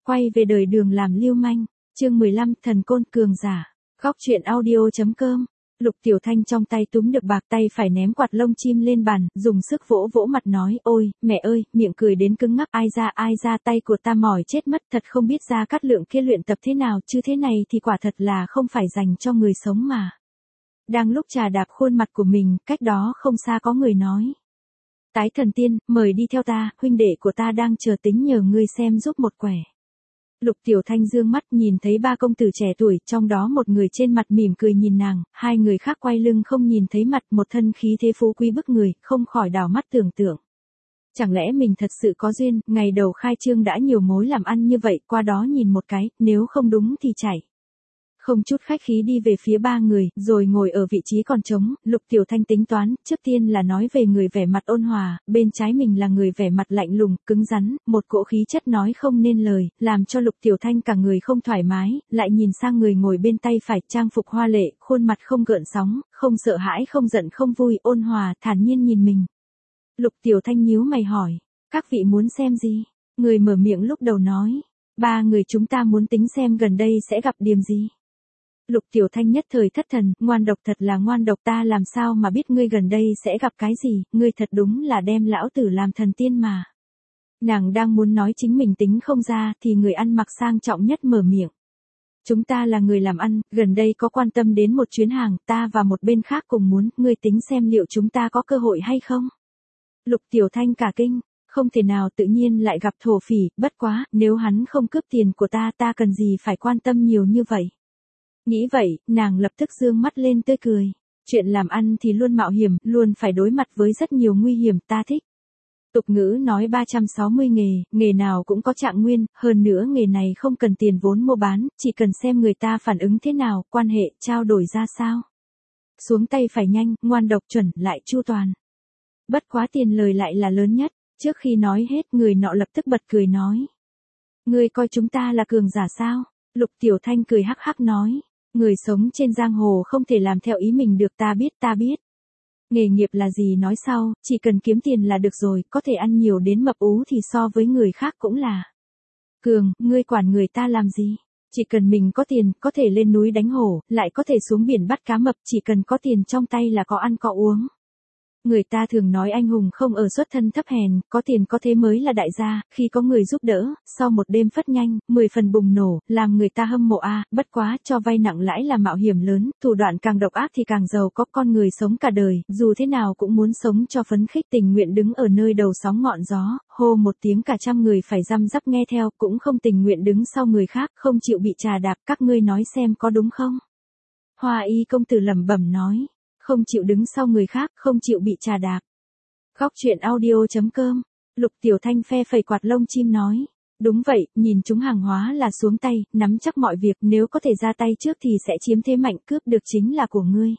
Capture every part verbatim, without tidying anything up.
quay về đời đường làm lưu manh. Chương mười lăm, thần côn cường giả. Góc truyện audio.com. Lục Tiểu Thanh trong tay túm được bạc, tay phải ném quạt lông chim lên bàn, dùng sức vỗ vỗ mặt nói, ôi, mẹ ơi, miệng cười đến cứng ngắc, ai ra ai ra, tay của ta mỏi chết mất, thật không biết Gia Cát Lượng kia luyện tập thế nào, chứ thế này thì quả thật là không phải dành cho người sống mà. Đang lúc trà đạp khuôn mặt của mình, cách đó không xa có người nói. Tái thần tiên, mời đi theo ta, huynh đệ của ta đang chờ tính nhờ ngươi xem giúp một quẻ. Lục Tiểu Thanh dương mắt nhìn thấy ba công tử trẻ tuổi, trong đó một người trên mặt mỉm cười nhìn nàng, hai người khác quay lưng không nhìn thấy mặt, một thân khí thế phú quý bức người, không khỏi đảo mắt tưởng tượng. Chẳng lẽ mình thật sự có duyên, ngày đầu khai trương đã nhiều mối làm ăn như vậy, qua đó nhìn một cái, nếu không đúng thì chạy. Không chút khách khí đi về phía ba người, rồi ngồi ở vị trí còn trống, Lục Tiểu Thanh tính toán, trước tiên là nói về người vẻ mặt ôn hòa, bên trái mình là người vẻ mặt lạnh lùng, cứng rắn, một cỗ khí chất nói không nên lời, làm cho Lục Tiểu Thanh cả người không thoải mái, lại nhìn sang người ngồi bên tay phải, trang phục hoa lệ, khuôn mặt không gợn sóng, không sợ hãi không giận không vui, ôn hòa, thản nhiên nhìn mình. Lục Tiểu Thanh nhíu mày hỏi, các vị muốn xem gì? Người mở miệng lúc đầu nói, ba người chúng ta muốn tính xem gần đây sẽ gặp điểm gì. Lục Tiểu Thanh nhất thời thất thần, ngoan độc thật là ngoan độc, ta làm sao mà biết ngươi gần đây sẽ gặp cái gì, ngươi thật đúng là đem lão tử làm thần tiên mà. Nàng đang muốn nói chính mình tính không ra, thì người ăn mặc sang trọng nhất mở miệng. Chúng ta là người làm ăn, gần đây có quan tâm đến một chuyến hàng, ta và một bên khác cùng muốn, ngươi tính xem liệu chúng ta có cơ hội hay không. Lục Tiểu Thanh cả kinh, không thể nào, tự nhiên lại gặp thổ phỉ, bất quá, nếu hắn không cướp tiền của ta, ta cần gì phải quan tâm nhiều như vậy. Nghĩ vậy, nàng lập tức dương mắt lên tươi cười. Chuyện làm ăn thì luôn mạo hiểm, luôn phải đối mặt với rất nhiều nguy hiểm, ta thích. Tục ngữ nói ba trăm sáu mươi nghề, nghề nào cũng có trạng nguyên, hơn nữa nghề này không cần tiền vốn mua bán, chỉ cần xem người ta phản ứng thế nào, quan hệ, trao đổi ra sao. Xuống tay phải nhanh, ngoan độc chuẩn, lại chu toàn. Bất quá tiền lời lại là lớn nhất, trước khi nói hết người nọ lập tức bật cười nói. Ngươi coi chúng ta là cường giả sao? Lục Tiểu Thanh cười hắc hắc nói. Người sống trên giang hồ không thể làm theo ý mình được, ta biết ta biết. Nghề nghiệp là gì nói sau, chỉ cần kiếm tiền là được rồi, có thể ăn nhiều đến mập ú thì so với người khác cũng là. Cường, ngươi quản người ta làm gì? Chỉ cần mình có tiền, có thể lên núi đánh hổ, lại có thể xuống biển bắt cá mập, chỉ cần có tiền trong tay là có ăn có uống. Người ta thường nói anh hùng không ở xuất thân thấp hèn, có tiền có thế mới là đại gia, khi có người giúp đỡ, sau một đêm phất nhanh, mười phần bùng nổ, làm người ta hâm mộ a, bất quá, cho vay nặng lãi là mạo hiểm lớn, thủ đoạn càng độc ác thì càng giàu có, con người sống cả đời, dù thế nào cũng muốn sống cho phấn khích, tình nguyện đứng ở nơi đầu sóng ngọn gió, hô một tiếng cả trăm người phải răm rắp nghe theo, cũng không tình nguyện đứng sau người khác, không chịu bị trà đạp, các ngươi nói xem có đúng không? Hoa Y công tử lẩm bẩm nói. Không chịu đứng sau người khác, không chịu bị trà đạp. Góc truyện audio.com. Lục Tiểu Thanh phe phẩy quạt lông chim nói. Đúng vậy, nhìn chúng hàng hóa là xuống tay, nắm chắc mọi việc, nếu có thể ra tay trước thì sẽ chiếm thế mạnh, cướp được chính là của ngươi.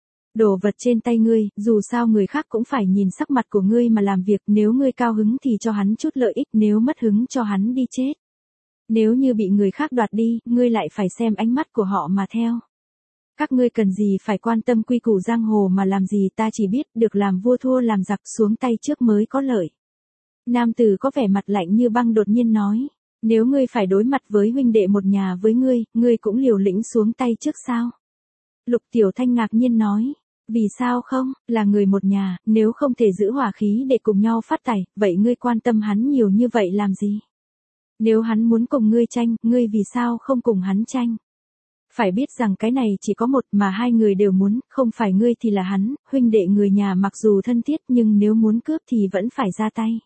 Đồ vật trên tay ngươi, dù sao người khác cũng phải nhìn sắc mặt của ngươi mà làm việc, nếu ngươi cao hứng thì cho hắn chút lợi ích, nếu mất hứng cho hắn đi chết. Nếu như bị người khác đoạt đi, ngươi lại phải xem ánh mắt của họ mà theo. Các ngươi cần gì phải quan tâm quy củ giang hồ mà làm gì, ta chỉ biết được làm vua thua làm giặc, xuống tay trước mới có lợi. Nam tử có vẻ mặt lạnh như băng đột nhiên nói, nếu ngươi phải đối mặt với huynh đệ một nhà với ngươi, ngươi cũng liều lĩnh xuống tay trước sao? Lục Tiểu Thanh ngạc nhiên nói, vì sao không, là người một nhà, nếu không thể giữ hòa khí để cùng nhau phát tài, vậy ngươi quan tâm hắn nhiều như vậy làm gì? Nếu hắn muốn cùng ngươi tranh, ngươi vì sao không cùng hắn tranh? Phải biết rằng cái này chỉ có một mà hai người đều muốn, không phải ngươi thì là hắn, huynh đệ người nhà mặc dù thân thiết nhưng nếu muốn cướp thì vẫn phải ra tay.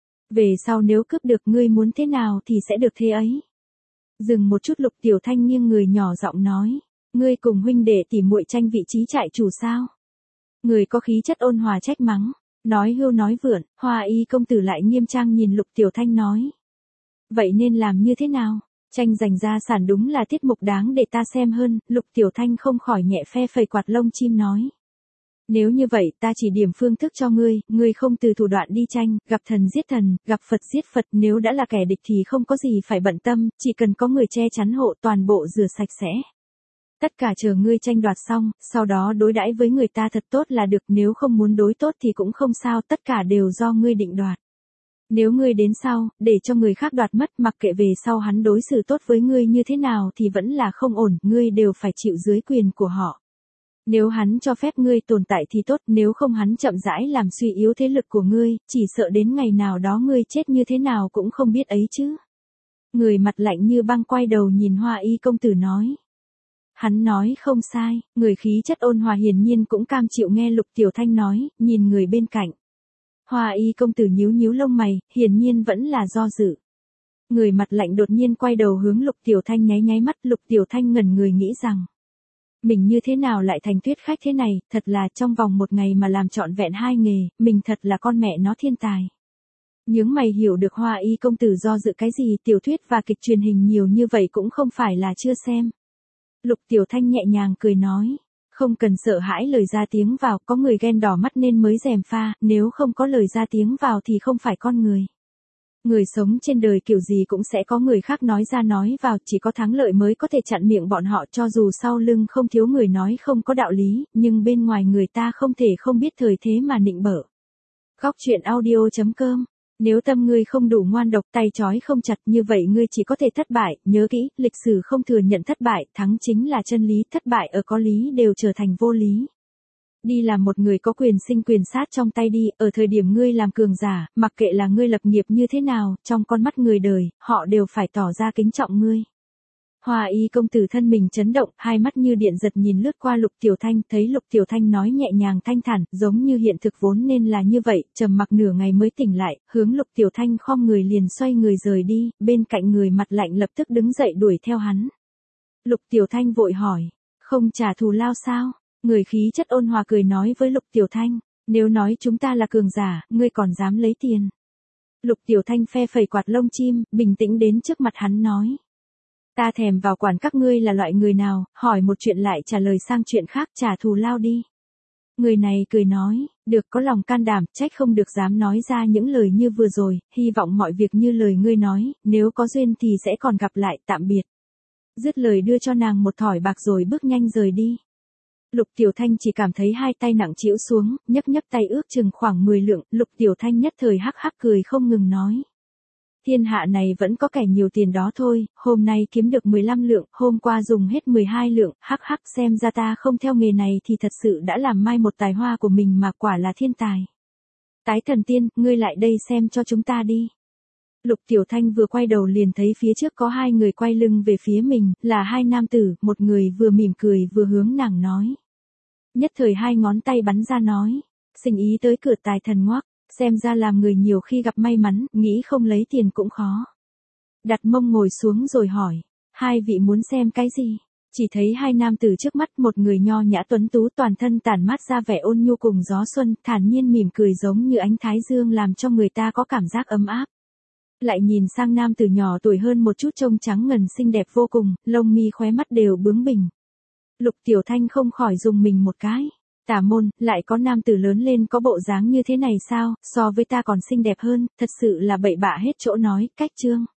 Về sau nếu cướp được ngươi muốn thế nào thì sẽ được thế ấy. Dừng một chút Lục Tiểu Thanh nghiêng người nhỏ giọng nói, ngươi cùng huynh đệ tỉ muội tranh vị trí trại chủ sao? Người có khí chất ôn hòa trách mắng, nói hưu nói vượn, Hoa Y công tử lại nghiêm trang nhìn Lục Tiểu Thanh nói. Vậy nên làm như thế nào? Tranh giành gia sản đúng là tiết mục đáng để ta xem hơn, Lục Tiểu Thanh không khỏi nhẹ phe phẩy quạt lông chim nói. Nếu như vậy ta chỉ điểm phương thức cho ngươi, ngươi không từ thủ đoạn đi tranh, gặp thần giết thần, gặp Phật giết Phật, nếu đã là kẻ địch thì không có gì phải bận tâm, chỉ cần có người che chắn hộ toàn bộ rửa sạch sẽ. Tất cả chờ ngươi tranh đoạt xong, sau đó đối đãi với người ta thật tốt là được, nếu không muốn đối tốt thì cũng không sao, tất cả đều do ngươi định đoạt. Nếu ngươi đến sau, để cho người khác đoạt mất, mặc kệ về sau hắn đối xử tốt với ngươi như thế nào thì vẫn là không ổn, ngươi đều phải chịu dưới quyền của họ. Nếu hắn cho phép ngươi tồn tại thì tốt, nếu không hắn chậm rãi làm suy yếu thế lực của ngươi, chỉ sợ đến ngày nào đó ngươi chết như thế nào cũng không biết ấy chứ. Người mặt lạnh như băng quay đầu nhìn Hoa Y công tử nói. Hắn nói không sai, người khí chất ôn hòa hiển nhiên cũng cam chịu nghe Lục Tiểu Thanh nói, nhìn người bên cạnh. Hoa Y công tử nhíu nhíu lông mày, hiển nhiên vẫn là do dự. Người mặt lạnh đột nhiên quay đầu hướng Lục Tiểu Thanh nháy nháy mắt, Lục Tiểu Thanh ngẩn người nghĩ rằng. Mình như thế nào lại thành tuyết khách thế này, thật là trong vòng một ngày mà làm trọn vẹn hai nghề, mình thật là con mẹ nó thiên tài. Nhướng mày hiểu được Hoa Y công tử do dự cái gì, tiểu thuyết và kịch truyền hình nhiều như vậy cũng không phải là chưa xem. Lục Tiểu Thanh nhẹ nhàng cười nói, không cần sợ hãi lời ra tiếng vào, có người ghen đỏ mắt nên mới gièm pha, nếu không có lời ra tiếng vào thì không phải con người. Người sống trên đời kiểu gì cũng sẽ có người khác nói ra nói vào, chỉ có thắng lợi mới có thể chặn miệng bọn họ, cho dù sau lưng không thiếu người nói không có đạo lý, nhưng bên ngoài người ta không thể không biết thời thế mà nịnh bợ. Góc truyện audio chấm com. Nếu tâm ngươi không đủ ngoan độc, tay trói không chặt, như vậy ngươi chỉ có thể thất bại, nhớ kỹ, lịch sử không thừa nhận thất bại, thắng chính là chân lý, thất bại ở có lý đều trở thành vô lý. Đi làm một người có quyền sinh quyền sát trong tay đi, ở thời điểm ngươi làm cường giả, mặc kệ là ngươi lập nghiệp như thế nào, trong con mắt người đời, họ đều phải tỏ ra kính trọng ngươi. Hoa Y công tử thân mình chấn động, hai mắt như điện giật nhìn lướt qua Lục Tiểu Thanh, thấy Lục Tiểu Thanh nói nhẹ nhàng thanh thản, giống như hiện thực vốn nên là như vậy, trầm mặc nửa ngày mới tỉnh lại, hướng Lục Tiểu Thanh khom người liền xoay người rời đi, bên cạnh người mặt lạnh lập tức đứng dậy đuổi theo hắn. Lục Tiểu Thanh vội hỏi, không trả thù lao sao? Người khí chất ôn hòa cười nói với Lục Tiểu Thanh, nếu nói chúng ta là cường giả, ngươi còn dám lấy tiền. Lục Tiểu Thanh phe phẩy quạt lông chim, bình tĩnh đến trước mặt hắn nói. Ta thèm vào quản các ngươi là loại người nào, hỏi một chuyện lại trả lời sang chuyện khác, trả thù lao đi. Người này cười nói, được, có lòng can đảm, trách không được dám nói ra những lời như vừa rồi, hy vọng mọi việc như lời ngươi nói, nếu có duyên thì sẽ còn gặp lại, tạm biệt. Dứt lời đưa cho nàng một thỏi bạc rồi bước nhanh rời đi. Lục Tiểu Thanh chỉ cảm thấy hai tay nặng trĩu xuống, nhấc nhấc tay ước chừng khoảng mười lượng, Lục Tiểu Thanh nhất thời hắc hắc cười không ngừng nói. Thiên hạ này vẫn có kẻ nhiều tiền đó thôi, hôm nay kiếm được mười lăm lượng, hôm qua dùng hết mười hai lượng, hắc hắc xem ra ta không theo nghề này thì thật sự đã làm mai một tài hoa của mình mà quả là thiên tài. Tái thần tiên, ngươi lại đây xem cho chúng ta đi. Lục Tiểu Thanh vừa quay đầu liền thấy phía trước có hai người quay lưng về phía mình, là hai nam tử, một người vừa mỉm cười vừa hướng nàng nói. Nhất thời hai ngón tay bắn ra nói, sinh ý tới cửa tài thần ngoác, xem ra làm người nhiều khi gặp may mắn, nghĩ không lấy tiền cũng khó. Đặt mông ngồi xuống rồi hỏi, hai vị muốn xem cái gì? Chỉ thấy hai nam tử trước mắt, một người nho nhã tuấn tú toàn thân tản mát ra vẻ ôn nhu cùng gió xuân, thản nhiên mỉm cười giống như ánh thái dương làm cho người ta có cảm giác ấm áp. Lại nhìn sang nam tử nhỏ tuổi hơn một chút trông trắng ngần xinh đẹp vô cùng, lông mi khóe mắt đều bướng bỉnh. Lục Tiểu Thanh không khỏi dùng mình một cái. Tả môn, lại có nam tử lớn lên có bộ dáng như thế này sao, so với ta còn xinh đẹp hơn, thật sự là bậy bạ hết chỗ nói, cách chương.